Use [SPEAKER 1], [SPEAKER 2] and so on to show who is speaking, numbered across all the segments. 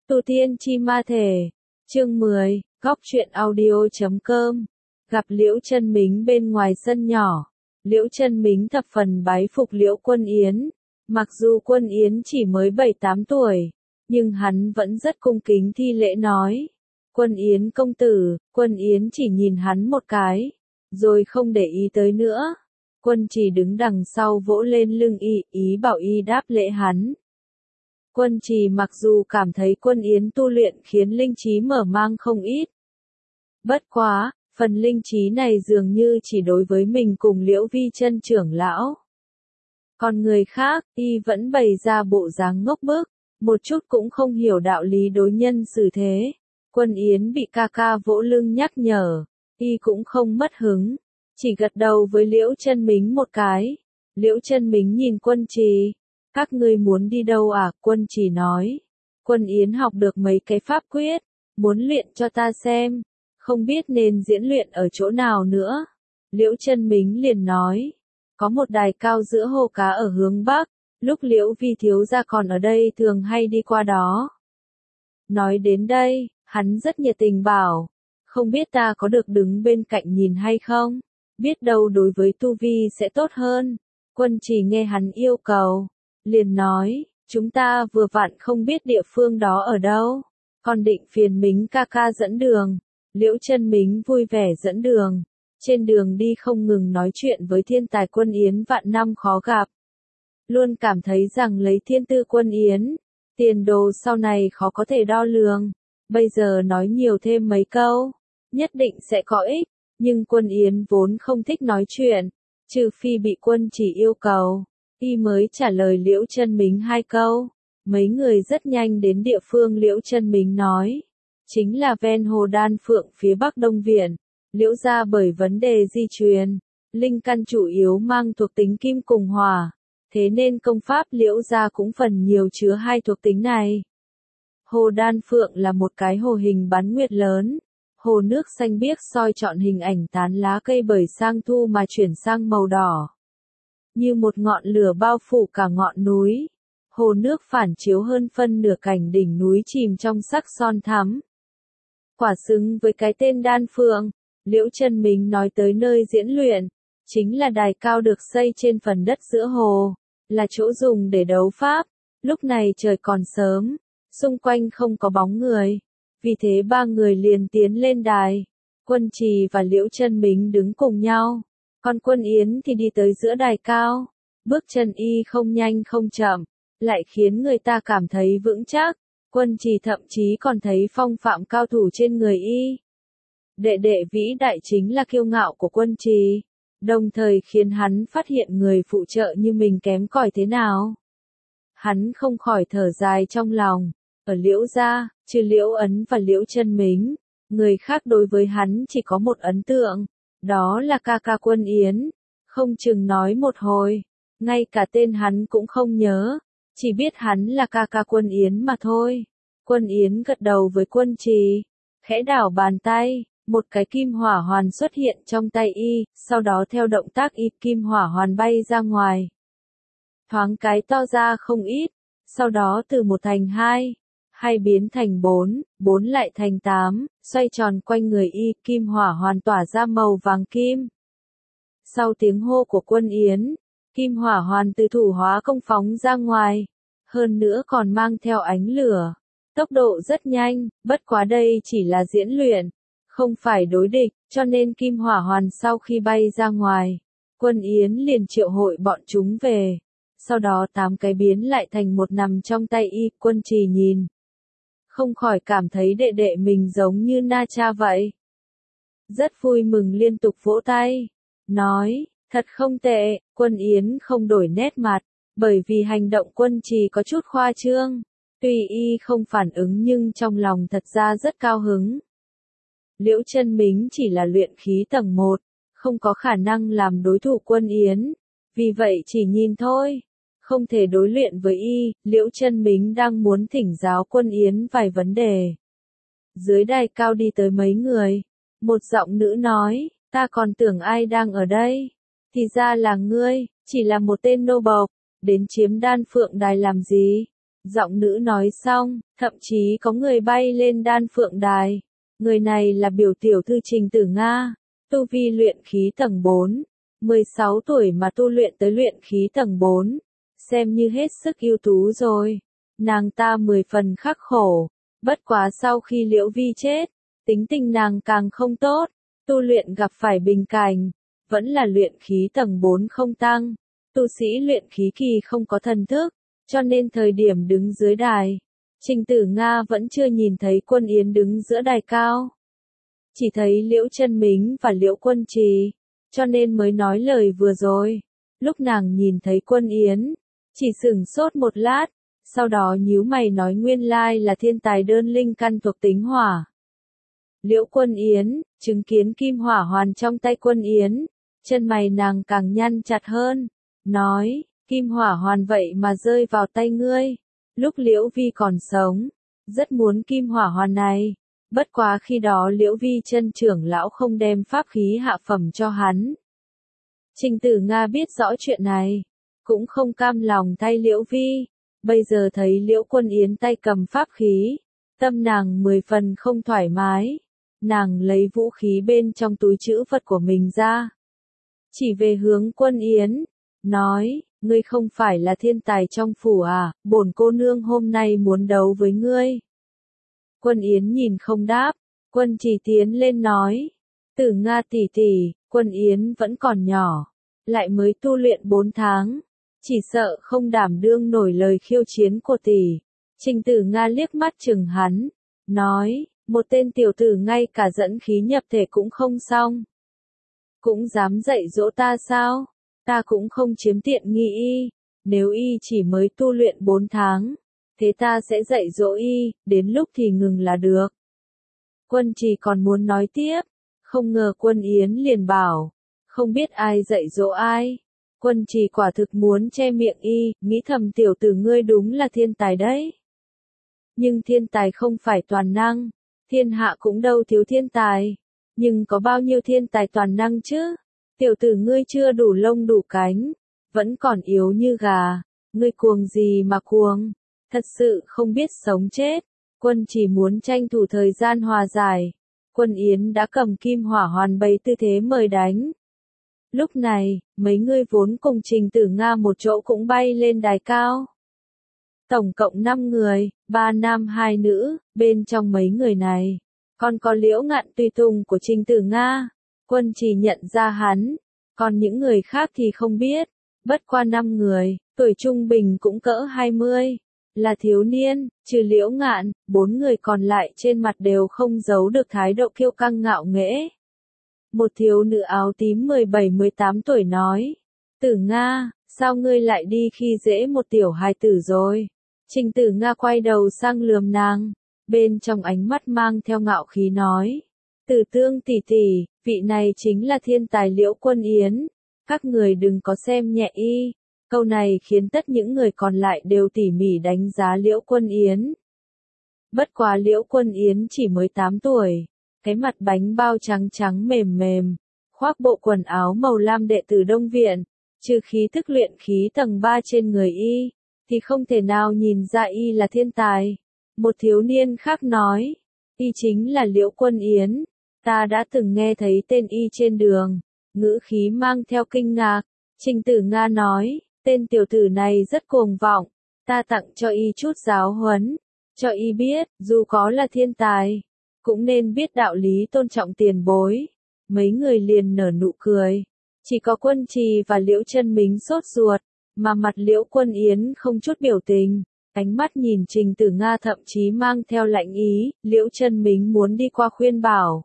[SPEAKER 1] Tu Tiên Chi Ma Thể, chương 10, góc truyện audio.com, gặp Liễu Chân Mính bên ngoài sân nhỏ. Liễu Chân Mính thập phần bái phục Liễu Quân Yến, mặc dù Quân Yến chỉ mới 7-8 tuổi, nhưng hắn vẫn rất cung kính thi lễ nói. Quân Yến công tử, Quân Yến chỉ nhìn hắn một cái, rồi không để ý tới nữa. Quân Trì đứng đằng sau vỗ lên lưng y, ý bảo y đáp lễ hắn. Quân Trì mặc dù cảm thấy Quân Yến tu luyện khiến linh trí mở mang không ít. Bất quá, phần linh trí này dường như chỉ đối với mình cùng Liễu Vi Chân trưởng lão. Còn người khác, y vẫn bày ra bộ dáng ngốc bức, một chút cũng không hiểu đạo lý đối nhân xử thế. Quân Yến bị ca ca vỗ lưng nhắc nhở, y cũng không mất hứng, chỉ gật đầu với Liễu Chân Mính một cái. Liễu Chân Mính nhìn Quân Trì. Các ngươi muốn đi đâu à? Quân Trì nói. Quân Yến học được mấy cái pháp quyết, muốn luyện cho ta xem, không biết nên diễn luyện ở chỗ nào nữa. Liễu Chân Mính liền nói, có một đài cao giữa hồ cá ở hướng Bắc, lúc Liễu Vi thiếu gia còn ở đây thường hay đi qua đó. Nói đến đây, hắn rất nhiệt tình bảo, không biết ta có được đứng bên cạnh nhìn hay không, biết đâu đối với tu vi sẽ tốt hơn. Quân Trì nghe hắn yêu cầu, liền nói, chúng ta vừa vặn không biết địa phương đó ở đâu, còn định phiền Mính ca ca dẫn đường. Liễu Chân Mính vui vẻ dẫn đường, trên đường đi không ngừng nói chuyện với thiên tài Quân Yến vạn năm khó gặp. Luôn cảm thấy rằng lấy thiên tư Quân Yến, tiền đồ sau này khó có thể đo lường, bây giờ nói nhiều thêm mấy câu, nhất định sẽ có ích, nhưng Quân Yến vốn không thích nói chuyện, trừ phi bị Quân Trì yêu cầu. Y mới trả lời Liễu Chân Mính 2 câu, mấy người rất nhanh đến địa phương Liễu Chân Mính nói, chính là ven hồ Đan Phượng phía bắc Đông Viện. Liễu gia bởi vấn đề di truyền, linh căn chủ yếu mang thuộc tính kim cùng hỏa, thế nên công pháp Liễu gia cũng phần nhiều chứa hai thuộc tính này. Hồ Đan Phượng là một cái hồ hình bán nguyệt lớn, hồ nước xanh biếc soi trọn hình ảnh tán lá cây bởi sang thu mà chuyển sang màu đỏ. Như một ngọn lửa bao phủ cả ngọn núi, hồ nước phản chiếu hơn phân nửa cảnh đỉnh núi chìm trong sắc son thắm. Quả xứng với cái tên Đan Phượng, Liễu Chân Mính nói tới nơi diễn luyện, chính là đài cao được xây trên phần đất giữa hồ, là chỗ dùng để đấu pháp. Lúc này trời còn sớm, xung quanh không có bóng người, vì thế ba người liền tiến lên đài. Quân Trì và Liễu Chân Mính đứng cùng nhau, còn Quân Yến thì đi tới giữa đài cao, bước chân y không nhanh không chậm, lại khiến người ta cảm thấy vững chắc. Quân Trì thậm chí còn thấy phong phạm cao thủ trên người y. Đệ đệ vĩ đại chính là kiêu ngạo của Quân Trì, đồng thời khiến hắn phát hiện người phụ trợ như mình kém cỏi thế nào. Hắn không khỏi thở dài trong lòng, ở Liễu gia, trừ Liễu Ấn và Liễu Chân Mính, người khác đối với hắn chỉ có một ấn tượng, đó là ca ca Quân Yến, không chừng nói một hồi, ngay cả tên hắn cũng không nhớ. Chỉ biết hắn là ca ca Quân Yến mà thôi. Quân Yến gật đầu với Quân Trì, khẽ đảo bàn tay, một cái kim hỏa hoàn xuất hiện trong tay y, sau đó theo động tác y kim hỏa hoàn bay ra ngoài. Thoáng cái to ra không ít, sau đó từ 1 thành 2, 2 biến thành 4, 4 lại thành 8, xoay tròn quanh người y, kim hỏa hoàn tỏa ra màu vàng kim. Sau tiếng hô của Quân Yến, kim hỏa hoàn từ thủ hóa công phóng ra ngoài, hơn nữa còn mang theo ánh lửa, tốc độ rất nhanh, bất quá đây chỉ là diễn luyện, không phải đối địch, cho nên kim hỏa hoàn sau khi bay ra ngoài, Quân Yến liền triệu hội bọn chúng về, sau đó 8 cái biến lại thành một nằm trong tay y. Quân Trì nhìn, không khỏi cảm thấy đệ đệ mình giống như Na Cha vậy. Rất vui mừng liên tục vỗ tay, nói, thật không tệ. Quân Yến không đổi nét mặt, bởi vì hành động Quân Trì có chút khoa trương. Tuy y không phản ứng nhưng trong lòng thật ra rất cao hứng. Liễu Chân Mính chỉ là luyện khí tầng 1, không có khả năng làm đối thủ Quân Yến, vì vậy chỉ nhìn thôi, không thể đối luyện với y. Liễu Chân Mính đang muốn thỉnh giáo Quân Yến vài vấn đề. Dưới đài cao đi tới mấy người, một giọng nữ nói, ta còn tưởng ai đang ở đây, thì ra là ngươi, chỉ là một tên nô bộc, đến chiếm Đan Phượng đài làm gì? Giọng nữ nói xong, thậm chí có người bay lên đan phượng đài. Người này là biểu tiểu thư Trình Tử Nga, tu vi luyện khí tầng 4, 16 tuổi mà tu luyện tới luyện khí tầng 4, xem như hết sức ưu tú rồi. Nàng ta 10 phần khắc khổ, bất quá sau khi Liễu Vi chết, tính tình nàng càng không tốt, tu luyện gặp phải bình cảnh, vẫn là luyện khí tầng 4 không tăng, tu sĩ luyện khí kỳ không có thần thức, cho nên thời điểm đứng dưới đài, Trình Tử Nga vẫn chưa nhìn thấy Quân Yến đứng giữa đài cao. Chỉ thấy Liễu Chân Mính và Liễu Quân Trì, cho nên mới nói lời vừa rồi. Lúc nàng nhìn thấy Quân Yến, chỉ sửng sốt một lát, sau đó nhíu mày nói nguyên lai là thiên tài đơn linh căn thuộc tính hỏa. Liễu Quân Yến, chứng kiến kim hỏa hoàn trong tay Quân Yến, chân mày nàng càng nhăn chặt hơn, nói, kim hỏa hoàn vậy mà rơi vào tay ngươi. Lúc Liễu Vi còn sống, rất muốn kim hỏa hoàn này, bất quá khi đó Liễu Vi chân trưởng lão không đem pháp khí hạ phẩm cho hắn. Trình Tử Nga biết rõ chuyện này, cũng không cam lòng thay Liễu Vi, bây giờ thấy Liễu Quân Yến tay cầm pháp khí, tâm nàng 10 phần không thoải mái, nàng lấy vũ khí bên trong túi trữ vật của mình ra, chỉ về hướng Quân Yến, nói, ngươi không phải là thiên tài trong phủ à, bổn cô nương hôm nay muốn đấu với ngươi. Quân Yến nhìn không đáp, Quân Trì tiến lên nói, Tử Nga tỷ tỷ, Quân Yến vẫn còn nhỏ, lại mới tu luyện 4 tháng, chỉ sợ không đảm đương nổi lời khiêu chiến của tỷ. Trình Tử Nga liếc mắt chừng hắn, nói, một tên tiểu tử ngay cả dẫn khí nhập thể cũng không xong. Cũng dám dạy dỗ ta sao? Ta cũng không chiếm tiện nghi y, nếu y chỉ mới tu luyện 4 tháng, thế ta sẽ dạy dỗ y, đến lúc thì ngừng là được. Quân Trì còn muốn nói tiếp, không ngờ Quân Yến liền bảo, không biết ai dạy dỗ ai. Quân Trì quả thực muốn che miệng y, nghĩ thầm tiểu tử ngươi đúng là thiên tài đấy. Nhưng thiên tài không phải toàn năng, thiên hạ cũng đâu thiếu thiên tài, nhưng có bao nhiêu thiên tài toàn năng chứ? Tiểu tử ngươi chưa đủ lông đủ cánh, vẫn còn yếu như gà, ngươi cuồng gì mà cuồng, thật sự không biết sống chết. Quân chỉ muốn tranh thủ thời gian hòa giải, Quân Yến đã cầm kim hỏa hoàn bày tư thế mời đánh. Lúc này, mấy người vốn cùng Trình Tử Nga một chỗ cũng bay lên đài cao. Tổng cộng 5 người, 3 nam 2 nữ, bên trong mấy người này, còn có Liễu Ngạn tùy tùng của Trình Tử Nga. Quân chỉ nhận ra hắn, còn những người khác thì không biết, bất qua 5 người, tuổi trung bình cũng cỡ 20, là thiếu niên, trừ Liễu Ngạn, 4 người còn lại trên mặt đều không giấu được thái độ kiêu căng ngạo nghễ. Một thiếu nữ áo tím 17-18 tuổi nói, Tử Nga, sao ngươi lại đi khi dễ một tiểu hài tử rồi? Trình Tử Nga quay đầu sang lườm nàng, bên trong ánh mắt mang theo ngạo khí nói, Tử Tương tỷ tỷ, vị này chính là thiên tài Liễu Quân Yến, các người đừng có xem nhẹ y. Câu này khiến tất những người còn lại đều tỉ mỉ đánh giá Liễu Quân Yến. Bất quá Liễu Quân Yến chỉ mới 8 tuổi, cái mặt bánh bao trắng trắng mềm mềm, khoác bộ quần áo màu lam đệ tử Đông Viện, trừ khí thức luyện khí tầng 3 trên người y, thì không thể nào nhìn ra y là thiên tài. Một thiếu niên khác nói, y chính là Liễu Quân Yến, ta đã từng nghe thấy tên y trên đường, ngữ khí mang theo kinh ngạc. Trình Tử Nga nói, tên tiểu tử này rất cuồng vọng, ta tặng cho y chút giáo huấn, cho y biết, dù có là thiên tài, cũng nên biết đạo lý tôn trọng tiền bối. Mấy người liền nở nụ cười, chỉ có Quân Trì và Liễu Chân Mính sốt ruột, mà mặt Liễu Quân Yến không chút biểu tình, ánh mắt nhìn Trình Tử Nga thậm chí mang theo lạnh ý. Liễu Chân Mính muốn đi qua khuyên bảo.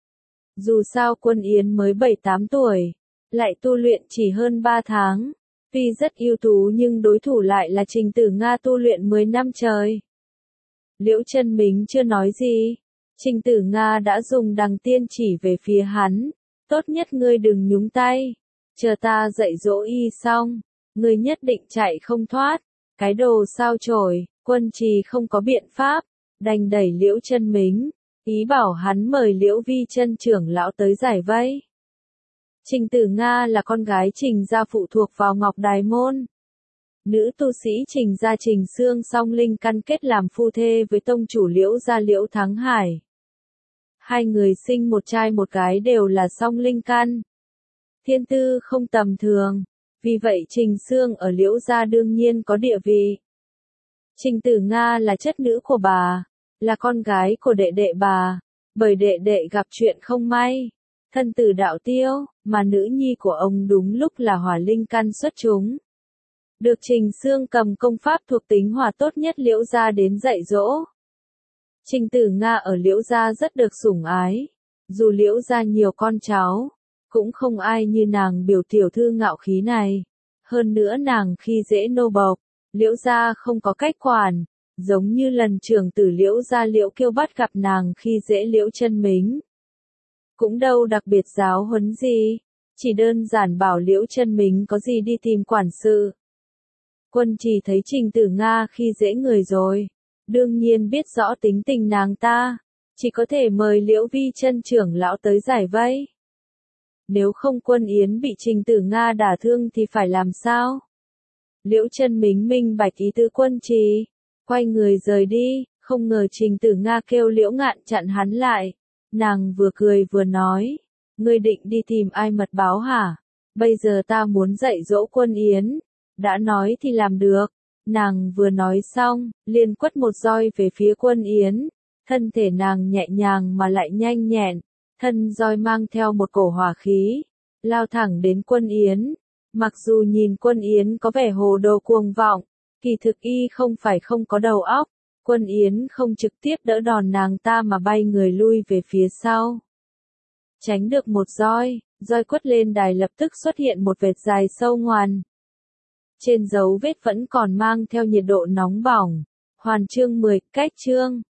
[SPEAKER 1] Dù sao Quân Yến mới 7-8 tuổi, lại tu luyện chỉ hơn 3 tháng, tuy rất ưu tú nhưng đối thủ lại là Trình Tử Nga tu luyện 10 năm trời. Liễu Chân Mính chưa nói gì, Trình Tử Nga đã dùng đằng tiên chỉ về phía hắn, tốt nhất ngươi đừng nhúng tay, chờ ta dạy dỗ y xong, ngươi nhất định chạy không thoát. Cái đồ sao chổi. Quân Trì không có biện pháp, đành đẩy Liễu Chân Mính, ý bảo hắn mời Liễu Vi chân trưởng lão tới giải vây. Trình Tử Nga là con gái Trình gia phụ thuộc vào Ngọc Đài Môn. Nữ tu sĩ Trình gia Trình Xương song linh căn kết làm phu thê với tông chủ Liễu gia Liễu Thắng Hải. Hai người sinh một trai một gái đều là song linh căn. Thiên tư không tầm thường, vì vậy Trình Xương ở Liễu gia đương nhiên có địa vị. Trình Tử Nga là chất nữ của bà, là con gái của đệ đệ bà, bởi đệ đệ gặp chuyện không may, thân tử đạo tiêu, mà nữ nhi của ông đúng lúc là hỏa linh căn xuất chúng. Được Trình Xương cầm công pháp thuộc tính hỏa tốt nhất Liễu gia đến dạy dỗ. Trình Tử Nga ở Liễu gia rất được sủng ái, dù Liễu gia nhiều con cháu, cũng không ai như nàng biểu tiểu thư ngạo khí này. Hơn nữa nàng khi dễ nô bộc, Liễu gia không có cách quản, giống như lần trưởng tử Liễu gia Liễu Kiêu bắt gặp nàng khi dễ Liễu Chân Mính. Cũng đâu đặc biệt giáo huấn gì, chỉ đơn giản bảo Liễu Chân Mính có gì đi tìm quản sự. Quân Trì thấy Trình Tử Nga khi dễ người rồi, đương nhiên biết rõ tính tình nàng ta, chỉ có thể mời Liễu Vi Chân trưởng lão tới giải vây. Nếu không Quân Yến bị Trình Tử Nga đả thương thì phải làm sao? Liễu Chân Mính minh bạch ý tứ Quân Trì, quay người rời đi, không ngờ Trình Tử Nga kêu Liễu Ngạn chặn hắn lại. Nàng vừa cười vừa nói, ngươi định đi tìm ai mật báo hả? Bây giờ ta muốn dạy dỗ Quân Yến. Đã nói thì làm được. Nàng vừa nói xong, liền quất một roi về phía Quân Yến. Thân thể nàng nhẹ nhàng mà lại nhanh nhẹn, thân roi mang theo một cổ hỏa khí, lao thẳng đến Quân Yến. Mặc dù nhìn Quân Yến có vẻ hồ đồ cuồng vọng, kỳ thực y không phải không có đầu óc. Quân Yến không trực tiếp đỡ đòn nàng ta mà bay người lui về phía sau. Tránh được một roi, roi quất lên đài lập tức xuất hiện một vệt dài sâu ngoằn. Trên dấu vết vẫn còn mang theo nhiệt độ nóng bỏng. Hoàn chương 10, cách chương.